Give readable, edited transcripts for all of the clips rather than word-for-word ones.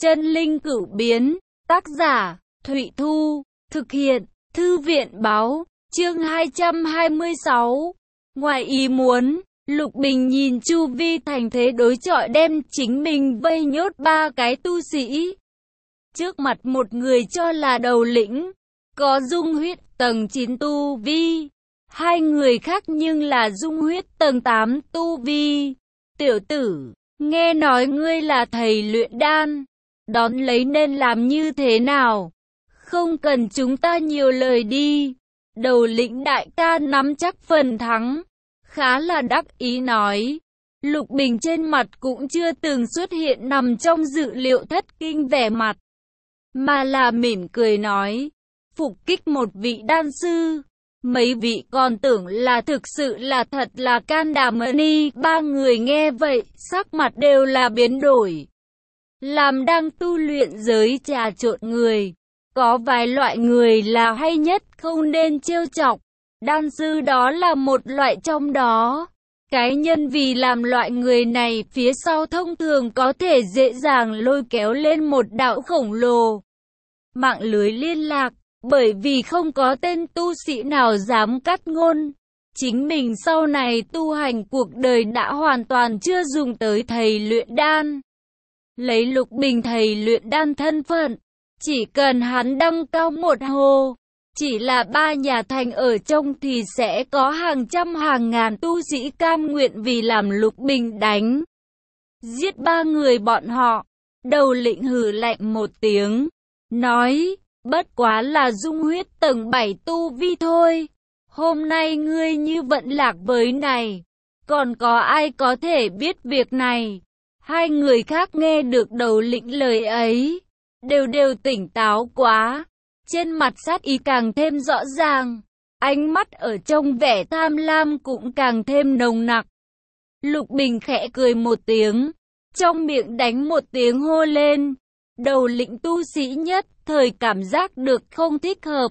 Chân linh cửu biến, tác giả, Thụy Thu, thực hiện, Thư viện báo, chương 226. Ngoài ý muốn, Lục Bình nhìn chu vi thành thế đối chọi đem chính mình vây nhốt ba cái tu sĩ. Trước mặt một người cho là đầu lĩnh, có dung huyết tầng 9 tu vi. Hai người khác nhưng là dung huyết tầng 8 tu vi. Tiểu tử, nghe nói ngươi là thầy luyện đan, đón lấy nên làm như thế nào? Không cần chúng ta nhiều lời đi. Đầu lĩnh đại ca nắm chắc phần thắng, khá là đắc ý nói. Lục Bình trên mặt cũng chưa từng xuất hiện nằm trong dự liệu thất kinh vẻ mặt, mà là mỉm cười nói, phục kích một vị đan sư. Mấy vị còn tưởng là thực sự là thật là can đảm đi. Ba người nghe vậy, sắc mặt đều là biến đổi. Làm đang tu luyện giới trà trộn người, có vài loại người là hay nhất không nên trêu chọc. Đan sư đó là một loại trong đó. Cái nhân vì làm loại người này phía sau thông thường có thể dễ dàng lôi kéo lên một đạo khổng lồ mạng lưới liên lạc, bởi vì không có tên tu sĩ nào dám cắt ngôn. Chính mình sau này tu hành cuộc đời đã hoàn toàn chưa dùng tới thầy luyện đan. Lấy Lục Bình thầy luyện đan thân phận, chỉ cần hắn đăng cao một hồ, chỉ là ba nhà thành ở trong thì sẽ có hàng trăm hàng ngàn tu sĩ cam nguyện vì làm Lục Bình đánh giết ba người bọn họ. Đầu lĩnh hừ lạnh một tiếng, nói, bất quá là dung huyết tầng 7 tu vi thôi. Hôm nay ngươi như vận lạc với này, còn có ai có thể biết việc này? Hai người khác nghe được đầu lĩnh lời ấy, đều tỉnh táo quá. Trên mặt sát ý càng thêm rõ ràng, ánh mắt ở trong vẻ tham lam cũng càng thêm nồng nặc. Lục Bình khẽ cười một tiếng, trong miệng đánh một tiếng hô lên. Đầu lĩnh tu sĩ nhất thời cảm giác được không thích hợp,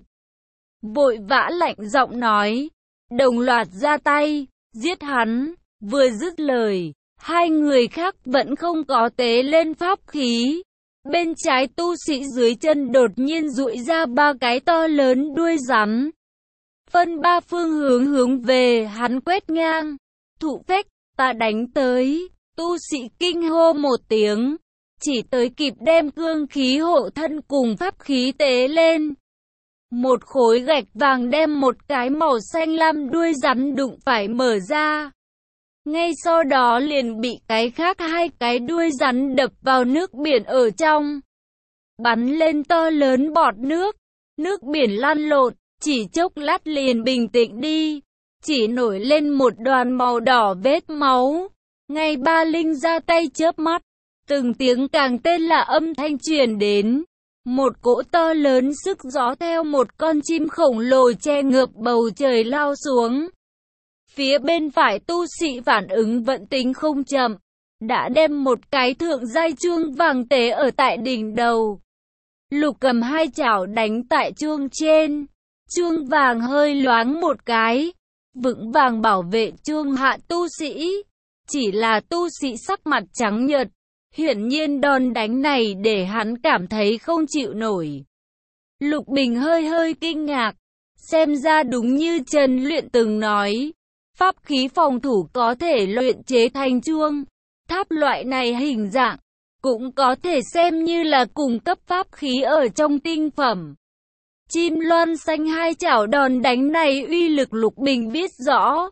vội vã lạnh giọng nói, đồng loạt ra tay, giết hắn. Vừa dứt lời, hai người khác vẫn không có tế lên pháp khí. Bên trái tu sĩ dưới chân đột nhiên duỗi ra ba cái to lớn đuôi rắn, phân ba phương hướng hướng về hắn quét ngang. Thụ phách, ta đánh tới. Tu sĩ kinh hô một tiếng, chỉ tới kịp đem cương khí hộ thân cùng pháp khí tế lên. Một khối gạch vàng đem một cái màu xanh lam đuôi rắn đụng phải mở ra. Ngay sau đó liền bị cái khác hai cái đuôi rắn đập vào nước biển ở trong, bắn lên to lớn bọt nước. Nước biển lăn lộn, chỉ chốc lát liền bình tĩnh đi, chỉ nổi lên một đoàn màu đỏ vết máu. Ngay ba linh ra tay chớp mắt, từng tiếng càng tên là âm thanh truyền đến. Một cỗ to lớn sức gió theo một con chim khổng lồ che ngợp bầu trời lao xuống. Phía bên phải tu sĩ phản ứng vận tính không chậm, đã đem một cái thượng giai chuông vàng tế ở tại đỉnh đầu. Lục cầm hai chảo đánh tại chuông trên, chuông vàng hơi loáng một cái, vững vàng bảo vệ chuông hạ tu sĩ. Chỉ là tu sĩ sắc mặt trắng nhợt, hiển nhiên đòn đánh này để hắn cảm thấy không chịu nổi. Lục Bình hơi kinh ngạc, xem ra đúng như Trần Luyện từng nói, pháp khí phòng thủ có thể luyện chế thành chuông, tháp loại này hình dạng, cũng có thể xem như là cung cấp pháp khí ở trong tinh phẩm. Chim loan xanh hai chảo đòn đánh này uy lực Lục Bình biết rõ.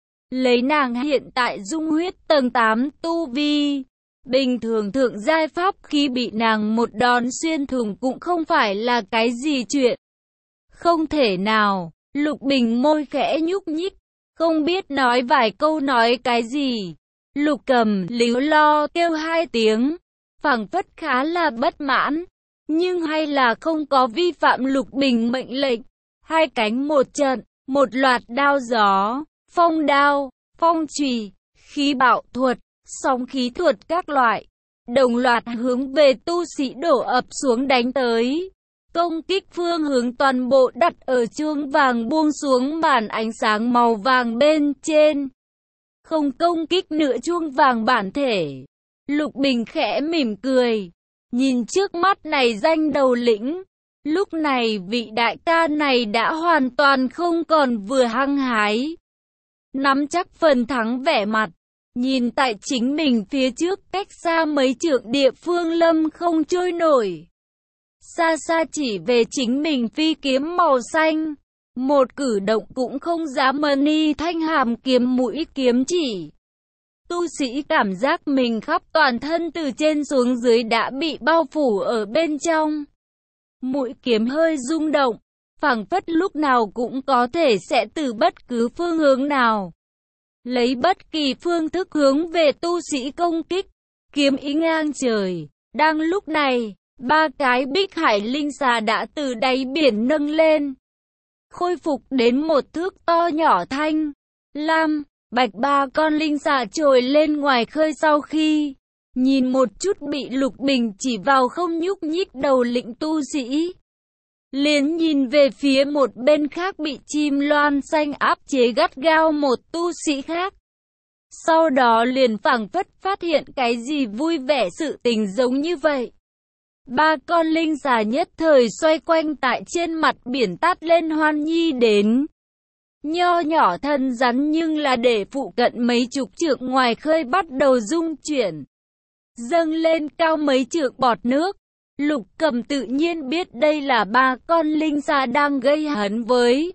Lấy nàng hiện tại dung huyết tầng 8 tu vi, bình thường thượng giai pháp khí bị nàng một đòn xuyên thủng cũng không phải là cái gì chuyện. Không thể nào. Lục Bình môi khẽ nhúc nhích, không biết nói vài câu nói cái gì. Lục cầm líu lo kêu hai tiếng, phảng phất khá là bất mãn, nhưng hay là không có vi phạm Lục Bình mệnh lệnh. Hai cánh một trận, một loạt đao gió, phong đao, phong chùy, khí bạo thuật, sóng khí thuật các loại, đồng loạt hướng về tu sĩ đổ ập xuống đánh tới. Công kích phương hướng toàn bộ đặt ở chuông vàng buông xuống màn ánh sáng màu vàng bên trên, không công kích nữa chuông vàng bản thể. Lục Bình khẽ mỉm cười, Nhìn trước mắt này danh đầu lĩnh, lúc này vị đại ca này đã hoàn toàn không còn vừa hăng hái, nắm chắc phần thắng vẻ mặt. Nhìn tại chính mình phía trước cách xa mấy trượng địa phương lâm không trôi nổi. Xa xa chỉ về chính mình phi kiếm màu xanh. Một cử động cũng không dám mani thanh hàm kiếm mũi kiếm chỉ. Tu sĩ cảm giác mình khắp toàn thân từ trên xuống dưới đã bị bao phủ ở bên trong. Mũi kiếm hơi rung động, phảng phất lúc nào cũng có thể sẽ từ bất cứ phương hướng nào. Lấy bất kỳ phương thức hướng về tu sĩ công kích, kiếm ý ngang trời. Đang lúc này, ba cái bích hải linh xà đã từ đáy biển nâng lên. Khôi phục đến một thước to nhỏ thanh, lam, bạch, ba con linh xà trồi lên ngoài khơi sau khi nhìn một chút bị Lục Bình chỉ vào không nhúc nhích đầu lĩnh tu sĩ. Liền nhìn về phía một bên khác bị chim loan xanh áp chế gắt gao một tu sĩ khác. Sau đó liền phảng phất phát hiện cái gì vui vẻ sự tình giống như vậy. Ba con linh xà nhất thời xoay quanh tại trên mặt biển tát lên hoan nhi đến. Nho nhỏ thân rắn nhưng là để phụ cận mấy chục trượng ngoài khơi bắt đầu rung chuyển. Dâng lên cao mấy trượng bọt nước. Lục Cầm tự nhiên biết đây là ba con linh xà đang gây hấn với.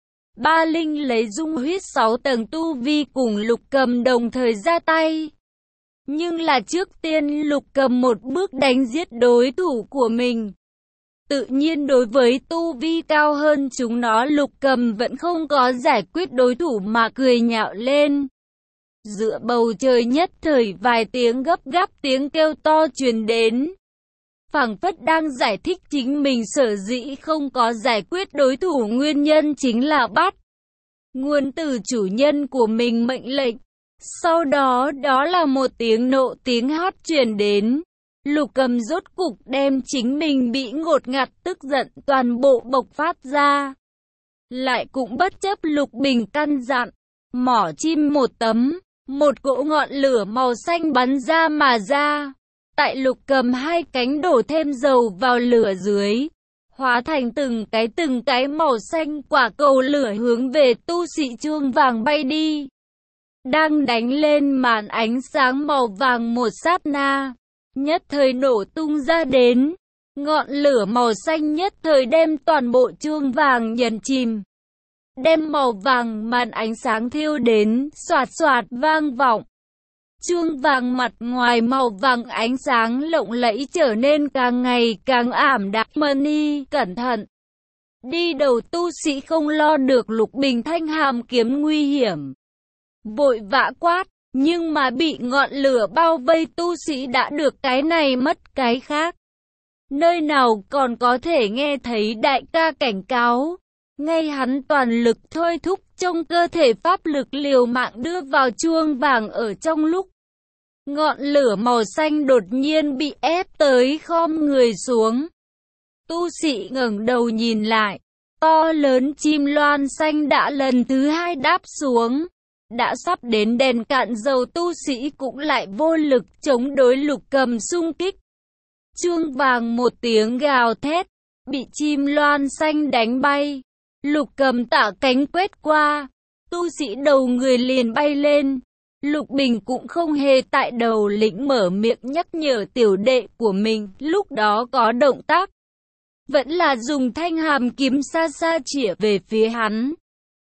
Ba linh lấy dung huyết 6 tầng tu vi cùng Lục Cầm đồng thời ra tay. Nhưng là trước tiên Lục Cầm một bước đánh giết đối thủ của mình. Tự nhiên đối với tu vi cao hơn chúng nó Lục Cầm vẫn không có giải quyết đối thủ mà cười nhạo lên. Giữa bầu trời nhất thời vài tiếng gấp gáp tiếng kêu to truyền đến. Phảng phất đang giải thích chính mình sở dĩ không có giải quyết đối thủ nguyên nhân chính là bắt nguồn từ chủ nhân của mình mệnh lệnh. Sau đó đó là một tiếng nộ tiếng hót truyền đến. Lục Cầm rốt cục đem chính mình bị ngột ngạt tức giận toàn bộ bộc phát ra. Lại cũng bất chấp Lục Bình căn dặn, mỏ chim một tấm, một cỗ ngọn lửa màu xanh bắn ra mà ra. Tại Lục Cầm hai cánh đổ thêm dầu vào lửa dưới, hóa thành từng cái màu xanh quả cầu lửa hướng về tu sĩ chuông vàng bay đi. Đang đánh lên màn ánh sáng màu vàng một sát na, nhất thời nổ tung ra đến. Ngọn lửa màu xanh nhất thời đem toàn bộ chuông vàng nhấn chìm. Đem màu vàng màn ánh sáng thiêu đến, xoạt xoạt vang vọng. Chuông vàng mặt ngoài màu vàng ánh sáng lộng lẫy trở nên càng ngày càng ảm đạm. Mani, cẩn thận! Đi đầu tu sĩ không lo được Lục Bình thanh hàm kiếm nguy hiểm. Vội vã quát, nhưng mà bị ngọn lửa bao vây tu sĩ đã được cái này mất cái khác. Nơi nào còn có thể nghe thấy đại ca cảnh cáo. Ngay hắn toàn lực thôi thúc trong cơ thể pháp lực liều mạng đưa vào chuông vàng ở trong lúc. Ngọn lửa màu xanh đột nhiên bị ép tới khom người xuống. Tu sĩ ngẩng đầu nhìn lại, to lớn chim loan xanh đã lần thứ hai đáp xuống. Đã sắp đến đèn cạn dầu tu sĩ cũng lại vô lực chống đối Lục Cầm xung kích. Chuông vàng một tiếng gào thét, bị chim loan xanh đánh bay. Lục Cầm tả cánh quét qua, tu sĩ đầu người liền bay lên. Lục Bình cũng không hề tại đầu lĩnh mở miệng nhắc nhở tiểu đệ của mình, lúc đó có động tác. Vẫn là dùng thanh hàm kiếm xa xa chĩa về phía hắn.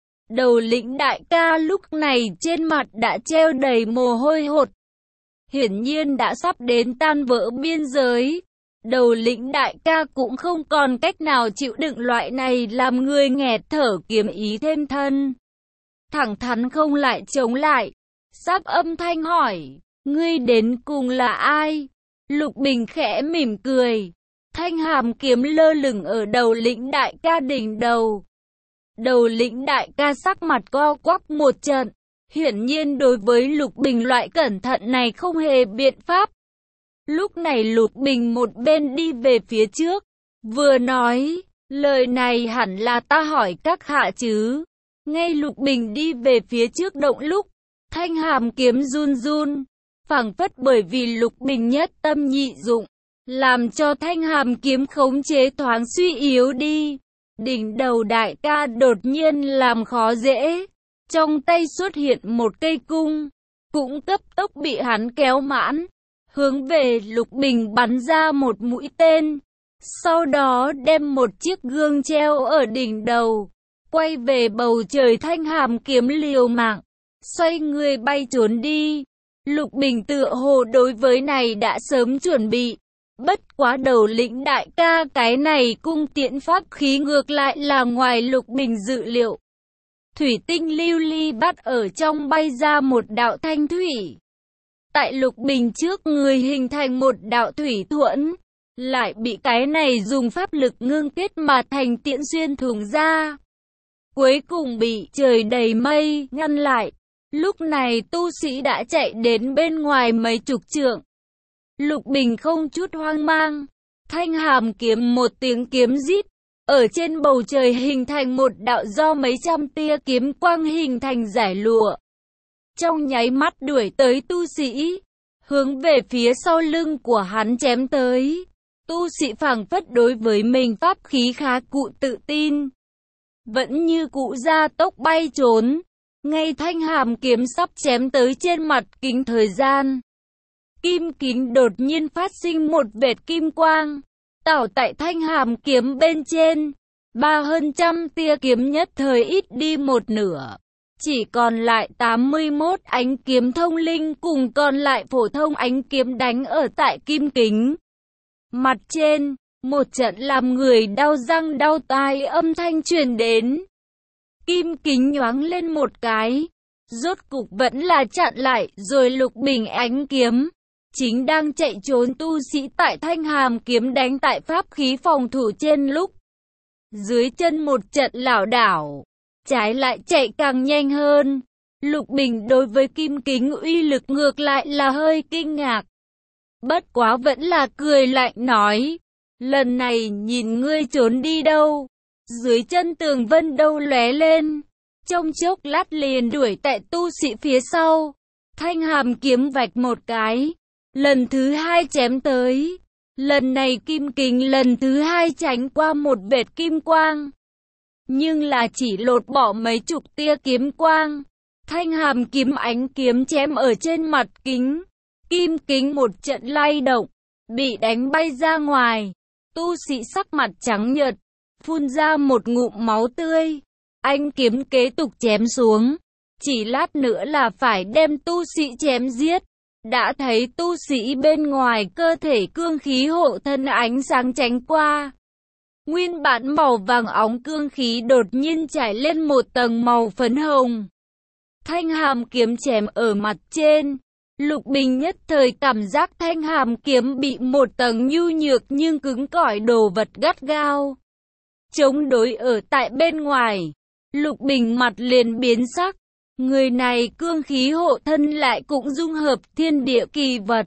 Đầu lĩnh đại ca lúc này trên mặt đã treo đầy mồ hôi hột. Hiển nhiên đã sắp đến tan vỡ biên giới. Đầu lĩnh đại ca cũng không còn cách nào chịu đựng loại này làm người nghẹt thở kiếm ý thêm thân. Thẳng thắn không lại chống lại. Sắp âm thanh hỏi, ngươi đến cùng là ai? Lục Bình khẽ mỉm cười. Thanh hàm kiếm lơ lửng ở đầu lĩnh đại ca đỉnh đầu. Đầu lĩnh đại ca sắc mặt co quắp một trận. Hiển nhiên đối với Lục Bình loại cẩn thận này không hề biện pháp. Lúc này Lục Bình một bên đi về phía trước, vừa nói, lời này hẳn là ta hỏi các hạ chứ. Ngay Lục Bình đi về phía trước động lúc, thanh hàm kiếm run run, phảng phất bởi vì Lục Bình nhất tâm nhị dụng, làm cho thanh hàm kiếm khống chế thoáng suy yếu đi. Đỉnh đầu đại ca đột nhiên làm khó dễ, trong tay xuất hiện một cây cung, cũng cấp tốc bị hắn kéo mãn, hướng về Lục Bình bắn ra một mũi tên. Sau đó đem một chiếc gương treo ở đỉnh đầu, quay về bầu trời thanh hàm kiếm liều mạng, xoay người bay trốn đi. Lục Bình tựa hồ đối với này đã sớm chuẩn bị. Bất quá đầu lĩnh đại ca cái này cung tiễn pháp khí ngược lại là ngoài Lục Bình dự liệu. Thủy tinh lưu ly bắt ở trong bay ra một đạo thanh thủy. Tại Lục Bình trước người hình thành một đạo thủy thuẫn, lại bị cái này dùng pháp lực ngưng kết mà thành tiễn xuyên thủng ra. Cuối cùng bị trời đầy mây ngăn lại. Lúc này tu sĩ đã chạy đến bên ngoài mấy chục trượng. Lục Bình không chút hoang mang, thanh hàm kiếm một tiếng kiếm rít, ở trên bầu trời hình thành một đạo do mấy trăm tia kiếm quang hình thành giải lụa. Trong nháy mắt đuổi tới tu sĩ, hướng về phía sau lưng của hắn chém tới. Tu sĩ phảng phất đối với mình pháp khí khá cụ tự tin, vẫn như cụ ra tốc bay trốn. Ngay thanh hàm kiếm sắp chém tới trên mặt kính thời gian, kim kính đột nhiên phát sinh một vệt kim quang, tảo tại thanh hàm kiếm bên trên. Hơn trăm tia kiếm nhất thời ít đi một nửa, chỉ còn lại 81 ánh kiếm thông linh cùng còn lại phổ thông ánh kiếm đánh ở tại kim kính. Mặt trên, một trận làm người đau răng đau tai âm thanh truyền đến. Kim kính nhoáng lên một cái, rốt cục vẫn là chặn lại rồi Lục Bình ánh kiếm. Chính đang chạy trốn tu sĩ tại thanh hàm kiếm đánh tại pháp khí phòng thủ trên lúc. Dưới chân một trận lảo đảo, trái lại chạy càng nhanh hơn. Lục Bình đối với kim kính uy lực ngược lại là hơi kinh ngạc. Bất quá vẫn là cười lạnh nói, lần này nhìn ngươi trốn đi đâu. Dưới chân tường vân đâu lóe lên, trong chốc lát liền đuổi tại tu sĩ phía sau. Thanh hàm kiếm vạch một cái, lần thứ hai chém tới. Lần này kim kính lần thứ hai tránh qua một vệt kim quang, nhưng là chỉ lột bỏ mấy chục tia kiếm quang. Thanh hàm kiếm ánh kiếm chém ở trên mặt kính, kim kính một trận lay động, bị đánh bay ra ngoài. Tu sĩ sắc mặt trắng nhợt, phun ra một ngụm máu tươi. Anh kiếm kế tục chém xuống, chỉ lát nữa là phải đem tu sĩ chém giết. Đã thấy tu sĩ bên ngoài cơ thể cương khí hộ thân ánh sáng tránh qua. Nguyên bản màu vàng óng cương khí đột nhiên trải lên một tầng màu phấn hồng. Thanh hàm kiếm chém ở mặt trên. Lục Bình nhất thời cảm giác thanh hàm kiếm bị một tầng nhu nhược nhưng cứng cỏi đồ vật gắt gao chống đối ở tại bên ngoài. Lục Bình mặt liền biến sắc. Người này cương khí hộ thân lại cũng dung hợp thiên địa kỳ vật.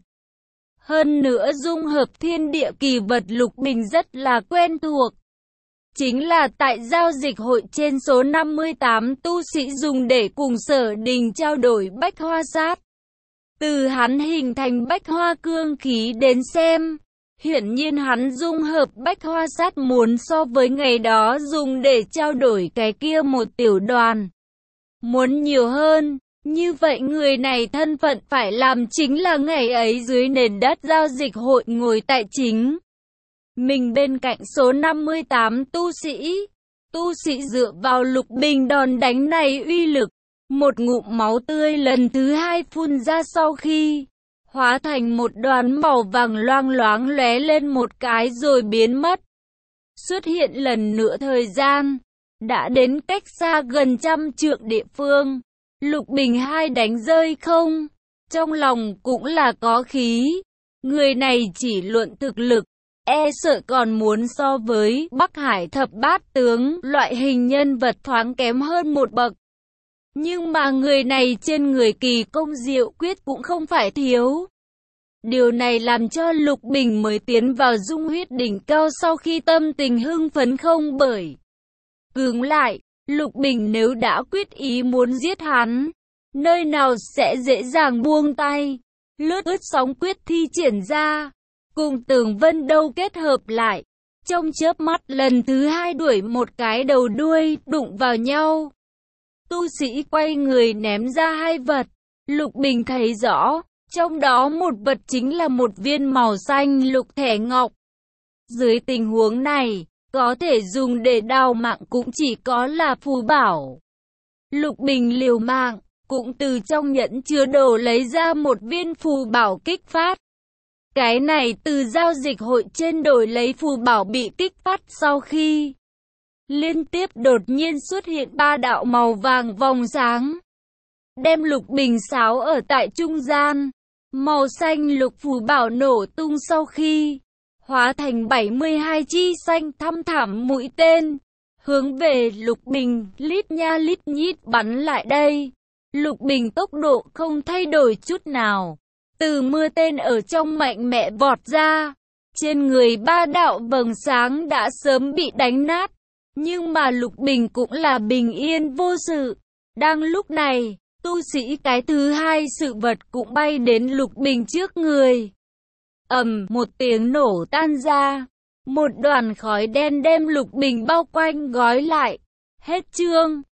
Hơn nữa dung hợp thiên địa kỳ vật Lục Bình rất là quen thuộc. Chính là tại giao dịch hội trên số 58 tu sĩ dùng để cùng Sở Đình trao đổi bách hoa sát. Từ hắn hình thành bách hoa cương khí đến xem, hiển nhiên hắn dung hợp bách hoa sát muốn so với ngày đó dùng để trao đổi cái kia một tiểu đoàn muốn nhiều hơn. Như vậy người này thân phận phải làm chính là ngày ấy dưới nền đất giao dịch hội ngồi tại chính mình bên cạnh số 58 tu sĩ. Tu sĩ dựa vào Lục Bình đòn đánh này uy lực, một ngụm máu tươi lần thứ hai phun ra sau khi hóa thành một đoàn màu vàng loang loáng lóe lên một cái rồi biến mất. Xuất hiện lần nữa thời gian đã đến cách xa gần trăm trượng địa phương. Lục Bình hai đánh rơi không, trong lòng cũng là có khí. Người này chỉ luận thực lực, e sợ còn muốn so với Bắc Hải thập bát tướng loại hình nhân vật thoáng kém hơn một bậc. Nhưng mà người này trên người kỳ công diệu quyết cũng không phải thiếu. Điều này làm cho Lục Bình mới tiến vào dung huyết đỉnh cao sau khi tâm tình hưng phấn không bởi cứng lại. Lục Bình nếu đã quyết ý muốn giết hắn, nơi nào sẽ dễ dàng buông tay. Lướt ướt sóng quyết thi triển ra, cùng Tường Vân Đâu kết hợp lại. Trong chớp mắt lần thứ hai đuổi một cái đầu đuôi, đụng vào nhau. Tu sĩ quay người ném ra hai vật. Lục Bình thấy rõ, trong đó một vật chính là một viên màu xanh lục thẻ ngọc. Dưới tình huống này, có thể dùng để đào mạng cũng chỉ có là phù bảo. Lục Bình liều mạng, cũng từ trong nhẫn chứa đồ lấy ra một viên phù bảo kích phát. Cái này từ giao dịch hội trên đổi lấy phù bảo bị kích phát sau khi liên tiếp đột nhiên xuất hiện 3 đạo màu vàng vòng sáng. Đem Lục Bình sáo ở tại trung gian. Màu xanh lục phù bảo nổ tung sau khi hóa thành 72 chi xanh thăm thẳm mũi tên, hướng về Lục Bình lít nha lít nhít bắn lại đây. Lục Bình tốc độ không thay đổi chút nào, từ mưa tên ở trong mạnh mẽ vọt ra. Trên người 3 đạo vầng sáng đã sớm bị đánh nát, nhưng mà Lục Bình cũng là bình yên vô sự. Đang lúc này, tu sĩ cái thứ hai sự vật cũng bay đến Lục Bình trước người. Ầm, một tiếng nổ tan ra. Một đoàn khói đen đem Lục Bình bao quanh gói lại. Hết chương.